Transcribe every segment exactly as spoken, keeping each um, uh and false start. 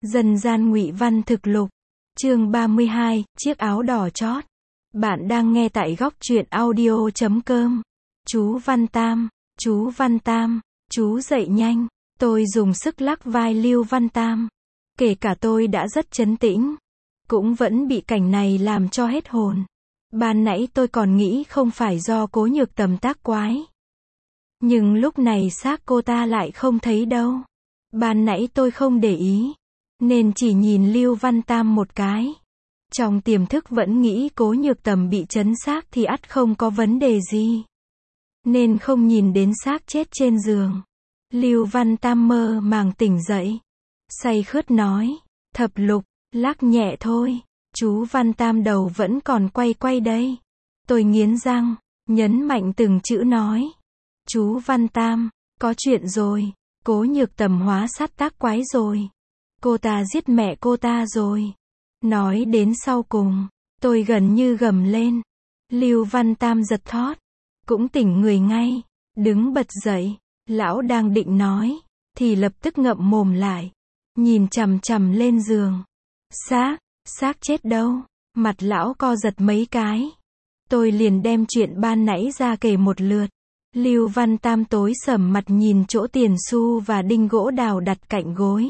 Dân gian ngụy văn thực lục. Chương ba mươi hai, chiếc áo đỏ chót. Bạn đang nghe tại góc truyện audio chấm com. Chú Văn Tam, chú Văn Tam, chú dậy nhanh. Tôi dùng sức lắc vai Lưu Văn Tam. Kể cả tôi đã rất trấn tĩnh, cũng vẫn bị cảnh này làm cho hết hồn. Ban nãy tôi còn nghĩ không phải do Cố Nhược Tầm tác quái. Nhưng lúc này xác cô ta lại không thấy đâu. Ban nãy tôi không để ý, nên chỉ nhìn Lưu Văn Tam một cái. Trong tiềm thức vẫn nghĩ Cố Nhược Tầm bị chấn xác thì ắt không có vấn đề gì, nên không nhìn đến xác chết trên giường. Lưu Văn Tam mơ màng tỉnh dậy, say khướt nói, thập lục, lắc nhẹ thôi. Chú Văn Tam đầu vẫn còn quay quay đây. Tôi nghiến răng, nhấn mạnh từng chữ nói, chú Văn Tam, có chuyện rồi. Cố Nhược Tầm hóa sát tác quái rồi. Cô ta giết mẹ cô ta rồi. Nói đến sau cùng, tôi gần như gầm lên. Lưu Văn Tam giật thót, cũng tỉnh người ngay, đứng bật dậy. Lão đang định nói, thì lập tức ngậm mồm lại, nhìn chằm chằm lên giường. Xác, xác chết đâu? Mặt lão co giật mấy cái. Tôi liền đem chuyện ban nãy ra kể một lượt. Lưu Văn Tam tối sầm mặt nhìn chỗ tiền xu và đinh gỗ đào đặt cạnh gối.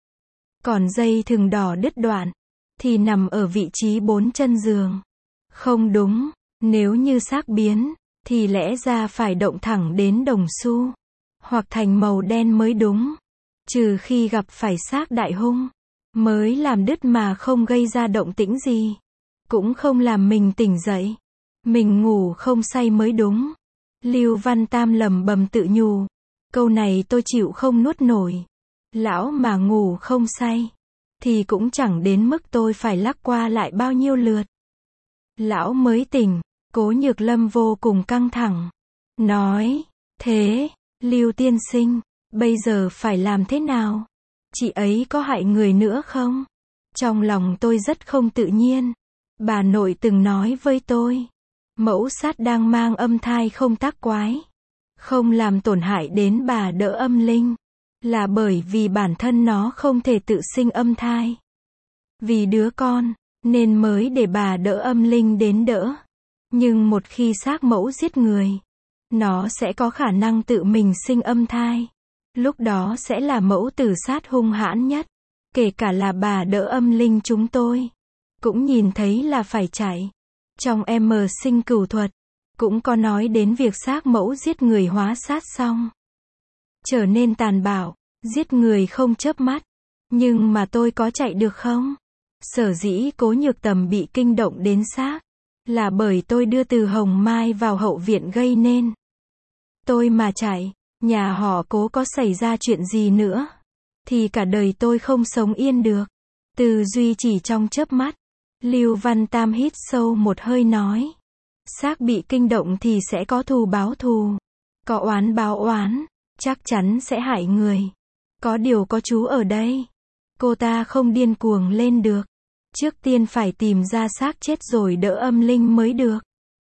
Còn dây thừng đỏ đứt đoạn, thì nằm ở vị trí bốn chân giường. Không đúng, nếu như xác biến, thì lẽ ra phải động thẳng đến đồng xu, hoặc thành màu đen mới đúng. Trừ khi gặp phải xác đại hung, mới làm đứt mà không gây ra động tĩnh gì. Cũng không làm mình tỉnh dậy. Mình ngủ không say mới đúng. Lưu Văn Tam lẩm bẩm tự nhủ. Câu này tôi chịu không nuốt nổi. Lão mà ngủ không say, thì cũng chẳng đến mức tôi phải lắc qua lại bao nhiêu lượt. Lão mới tỉnh, Cố Nhược Lâm vô cùng căng thẳng. Nói, thế, Lưu tiên sinh, bây giờ phải làm thế nào? Chị ấy có hại người nữa không? Trong lòng tôi rất không tự nhiên. Bà nội từng nói với tôi, mẫu sát đang mang âm thai không tác quái, không làm tổn hại đến bà đỡ âm linh, là bởi vì bản thân nó không thể tự sinh âm thai. Vì đứa con, nên mới để bà đỡ âm linh đến đỡ. Nhưng một khi xác mẫu giết người, nó sẽ có khả năng tự mình sinh âm thai. Lúc đó sẽ là mẫu tử sát hung hãn nhất. Kể cả là bà đỡ âm linh chúng tôi, cũng nhìn thấy là phải chạy. Trong em sinh cửu thuật, cũng có nói đến việc xác mẫu giết người hóa sát xong, trở nên tàn bạo, giết người không chớp mắt. Nhưng mà tôi có chạy được không? Sở dĩ Cố Nhược Tầm bị kinh động đến xác, là bởi tôi đưa Từ Hồng Mai vào hậu viện gây nên. Tôi mà chạy, nhà họ Cố có xảy ra chuyện gì nữa, thì cả đời tôi không sống yên được. Tư duy chỉ trong chớp mắt. Lưu Văn Tam hít sâu một hơi nói, xác bị kinh động thì sẽ có thù báo thù, có oán báo oán, chắc chắn sẽ hại người. Có điều có chú ở đây, cô ta không điên cuồng lên được. Trước tiên phải tìm ra xác chết rồi đỡ âm linh mới được.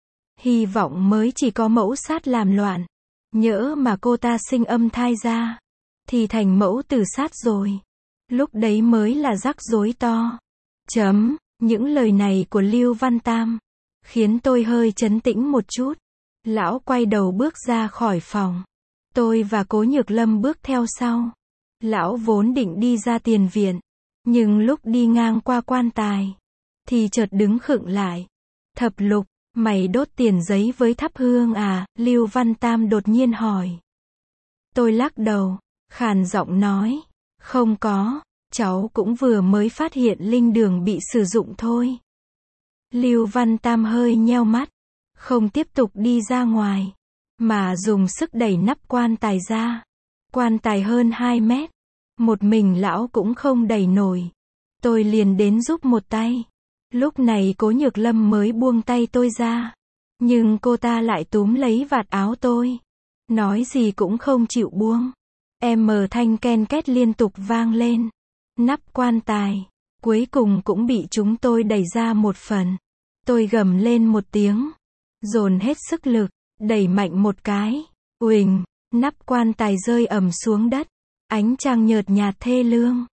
Hy vọng mới chỉ có mẫu sát làm loạn. Nhỡ mà cô ta sinh âm thai ra, thì thành mẫu tử sát rồi. Lúc đấy mới là rắc rối to. Chấm. Những lời này của Lưu Văn Tam khiến tôi hơi trấn tĩnh một chút. Lão quay đầu bước ra khỏi phòng. Tôi và Cố Nhược Lâm bước theo sau. Lão vốn định đi ra tiền viện, nhưng lúc đi ngang qua quan tài, thì chợt đứng khựng lại. Thập lục, mày đốt tiền giấy với thắp hương à? Lưu Văn Tam đột nhiên hỏi. Tôi lắc đầu, khàn giọng nói, không có. Cháu cũng vừa mới phát hiện linh đường bị sử dụng thôi. Lưu Văn Tam hơi nheo mắt, không tiếp tục đi ra ngoài, mà dùng sức đẩy nắp quan tài ra. Quan tài hơn hai mét, một mình lão cũng không đẩy nổi. Tôi liền đến giúp một tay. Lúc này Cố Nhược Lâm mới buông tay tôi ra, nhưng cô ta lại túm lấy vạt áo tôi, nói gì cũng không chịu buông. Em mờ thanh ken két liên tục vang lên. Nắp quan tài, cuối cùng cũng bị chúng tôi đẩy ra một phần. Tôi gầm lên một tiếng, dồn hết sức lực, đẩy mạnh một cái. Uỳnh, nắp quan tài rơi ầm xuống đất. Ánh trăng nhợt nhạt thê lương.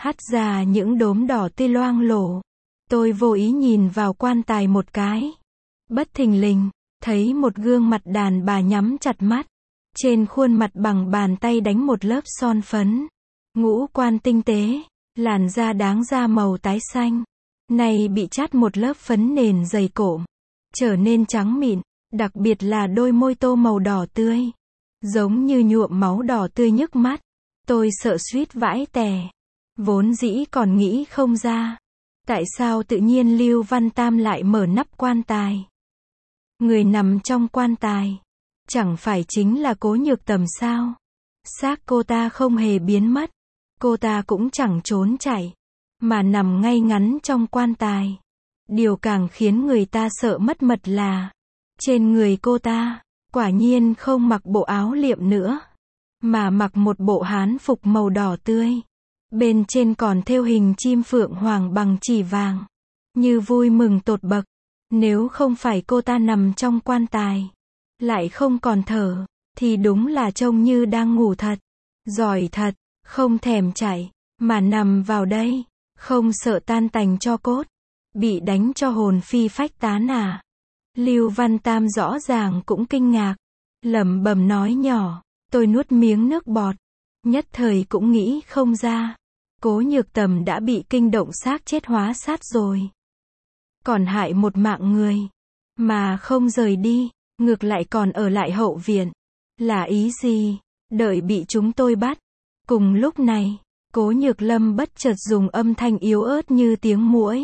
hắt ra những đốm đỏ tươi loang lổ. Tôi vô ý nhìn vào quan tài một cái. Bất thình lình, thấy một gương mặt đàn bà nhắm chặt mắt. Trên khuôn mặt bằng bàn tay đánh một lớp son phấn. Ngũ quan tinh tế, làn da đáng da màu tái xanh. Này bị chát một lớp phấn nền dày cộm, trở nên trắng mịn, đặc biệt là đôi môi tô màu đỏ tươi. Giống như nhuộm máu đỏ tươi nhức mắt. Tôi sợ suýt vãi tè. Vốn dĩ còn nghĩ không ra. Tại sao tự nhiên Lưu Văn Tam lại mở nắp quan tài? Người nằm trong quan tài chẳng phải chính là Cố Nhược Tầm sao? Xác cô ta không hề biến mất. Cô ta cũng chẳng trốn chạy, mà nằm ngay ngắn trong quan tài. Điều càng khiến người ta sợ mất mật là trên người cô ta, quả nhiên không mặc bộ áo liệm nữa, mà mặc một bộ hán phục màu đỏ tươi. Bên trên còn thêu hình chim phượng hoàng bằng chỉ vàng. Như vui mừng tột bậc. Nếu không phải cô ta nằm trong quan tài, lại không còn thở, thì đúng là trông như đang ngủ thật. Giỏi thật, không thèm chạy, mà nằm vào đây, không sợ tan tành tro cốt, bị đánh cho hồn phi phách tán à. Lưu Văn Tam rõ ràng cũng kinh ngạc, lẩm bẩm nói nhỏ. Tôi nuốt miếng nước bọt, nhất thời cũng nghĩ không ra. Cố Nhược Tầm đã bị kinh động xác chết hóa sát rồi, còn hại một mạng người, mà không rời đi, ngược lại còn ở lại hậu viện. Là ý gì? Đợi bị chúng tôi bắt. Cùng lúc này, Cố Nhược Lâm bất chợt dùng âm thanh yếu ớt như tiếng muỗi.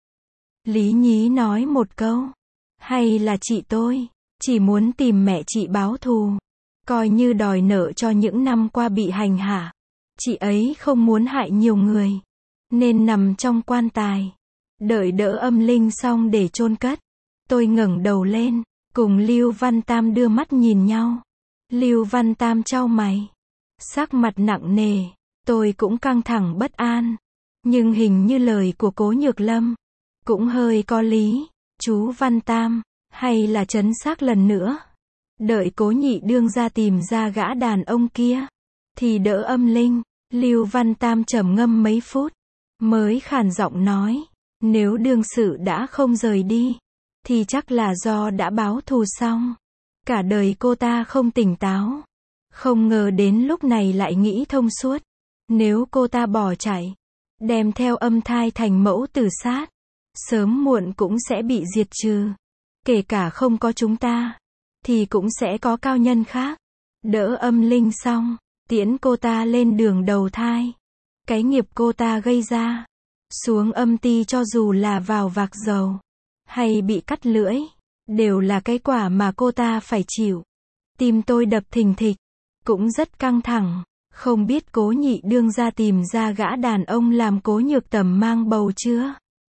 Lý Nhí nói một câu. Hay là chị tôi, chỉ muốn tìm mẹ chị báo thù, coi như đòi nợ cho những năm qua bị hành hạ. Chị ấy không muốn hại nhiều người, nên nằm trong quan tài, đợi đỡ âm linh xong để chôn cất. Tôi ngẩng đầu lên, cùng Lưu Văn Tam đưa mắt nhìn nhau. Lưu Văn Tam chau mày, sắc mặt nặng nề. Tôi cũng căng thẳng bất an. Nhưng hình như lời của Cố Nhược Lâm cũng hơi có lý. Chú Văn Tam, hay là trấn xác lần nữa, đợi Cố nhị đương ra tìm ra gã đàn ông kia, thì đỡ âm linh. Lưu Văn Tam trầm ngâm mấy phút, mới khàn giọng nói, nếu đương sự đã không rời đi, thì chắc là do đã báo thù xong. Cả đời cô ta không tỉnh táo, không ngờ đến lúc này lại nghĩ thông suốt. Nếu cô ta bỏ chạy, đem theo âm thai thành mẫu tử sát, sớm muộn cũng sẽ bị diệt trừ. Kể cả không có chúng ta, thì cũng sẽ có cao nhân khác. Đỡ âm linh xong, tiễn cô ta lên đường đầu thai. Cái nghiệp cô ta gây ra, xuống âm ti cho dù là vào vạc dầu, hay bị cắt lưỡi, đều là cái quả mà cô ta phải chịu. Tim tôi đập thình thịch, cũng rất căng thẳng. Không biết Cố nhị đương ra tìm ra gã đàn ông làm Cố Nhược Tầm mang bầu chưa?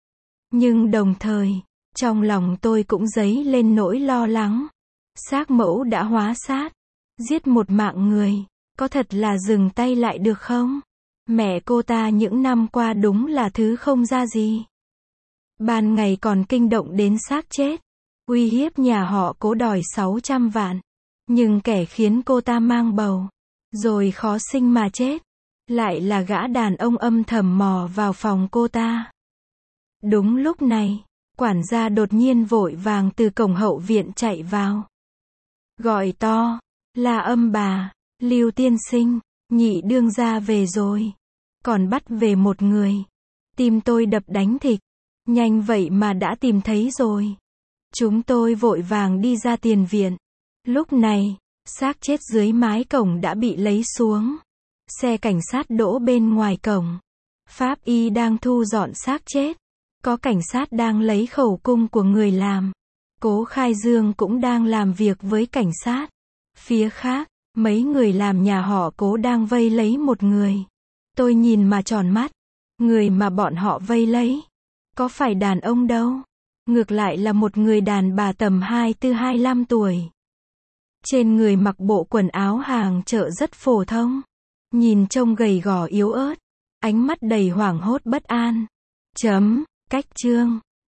Nhưng đồng thời, trong lòng tôi cũng dấy lên nỗi lo lắng. Xác mẫu đã hóa sát, giết một mạng người, có thật là dừng tay lại được không? Mẹ cô ta những năm qua đúng là thứ không ra gì. Ban ngày còn kinh động đến xác chết, uy hiếp nhà họ Cố đòi sáu trăm vạn. Nhưng kẻ khiến cô ta mang bầu, rồi khó sinh mà chết, lại là gã đàn ông âm thầm mò vào phòng cô ta. Đúng lúc này, quản gia đột nhiên vội vàng từ cổng hậu viện chạy vào, gọi to, là âm bà, Lưu tiên sinh, nhị đương gia về rồi, còn bắt về một người. Tim tôi đập đánh thịch, nhanh vậy mà đã tìm thấy rồi. Chúng tôi vội vàng đi ra tiền viện. Lúc này, xác chết dưới mái cổng đã bị lấy xuống. Xe cảnh sát đỗ bên ngoài cổng. Pháp y đang thu dọn xác chết. Có cảnh sát đang lấy khẩu cung của người làm. Cố Khai Dương cũng đang làm việc với cảnh sát. Phía khác, mấy người làm nhà họ Cố đang vây lấy một người. Tôi nhìn mà tròn mắt. Người mà bọn họ vây lấy, có phải đàn ông đâu. Ngược lại là một người đàn bà tầm hai mươi tư hai mươi lăm tuổi. Trên người mặc bộ quần áo hàng chợ rất phổ thông. Nhìn trông gầy gò yếu ớt. Ánh mắt đầy hoảng hốt bất an. Chấm, cách chương.